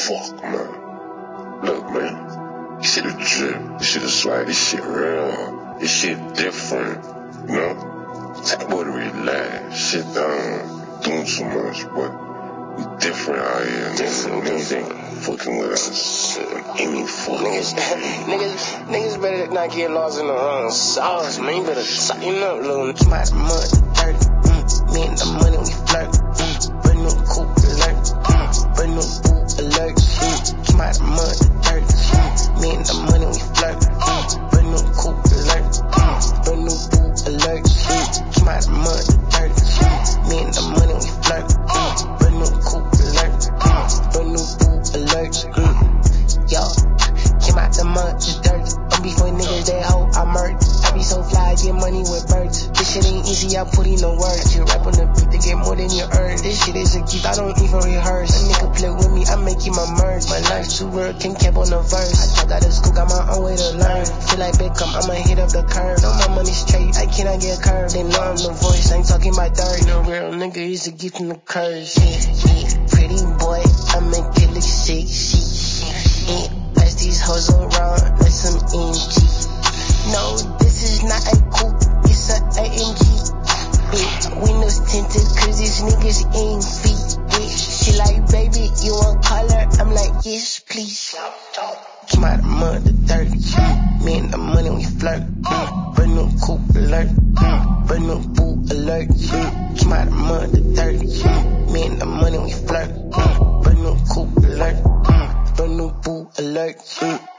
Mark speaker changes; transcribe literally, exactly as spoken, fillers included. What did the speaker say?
Speaker 1: fuck, man. Look, man. This shit a drip. This shit a swag. This shit real. This shit different. You know? Tell the boy to relax. Sit down. Doing too much, but we different out here. Different, niggas ain't fucking with us. Ain't fucking
Speaker 2: niggas, niggas, niggas better not get lost in the wrong sauce, man. You better tighten up, little nigga. My mud dirty. Mm. Me and the money, we flirt. Mm. Brand new coupe alert. Mm. Brand new boot alert. Mm. My mud dirty. Mm. Me and the money, we flirt. Mm. Brand new coupe alert. Mm. Brand new boot alert. Mm. My mud dirty. Mm. Me and the money, we flirt. Mm. Brand new coupe alert. Mm. Brand new boot alert. Mm. Yo, came out the mud, just dirt. I'm before niggas, they hoe, I murder. I be so fly, I get money with birds. This shit ain't easy, I put in the work. I just rap on the beat to get more than you earn. This shit is a gift, I don't even rehearse. A nigga play with me, I make him a merge. My life's too real, can't cap on the verse. I dropped out of school, got my own way to learn. Feel like Beckham, I'ma hit up the curve. Know my money straight, I cannot get curved. They know I'm the voice, I ain't talking my dirt. The real nigga is a gift from the curse. Yeah, yeah. Pretty boy, I make it look sexy. Yeah. Pass these hoes around like some M G. No, this is not a coupe, it's a A M G. Yeah, windows tinted cause these niggas ain't feet. Yeah, she like, baby, you want color? I'm like, yes, please. Came out the mud, the dirty. Mm. Me and the money, we flirt. Mm. Brand new coupe alert. Mm. Brand new boot alert. Mm. Came out the mud, the dirty. Mm. Me and the money, we flirt. Mm. Brand new coupe alert. Mm. Brand new boot alert. Mm.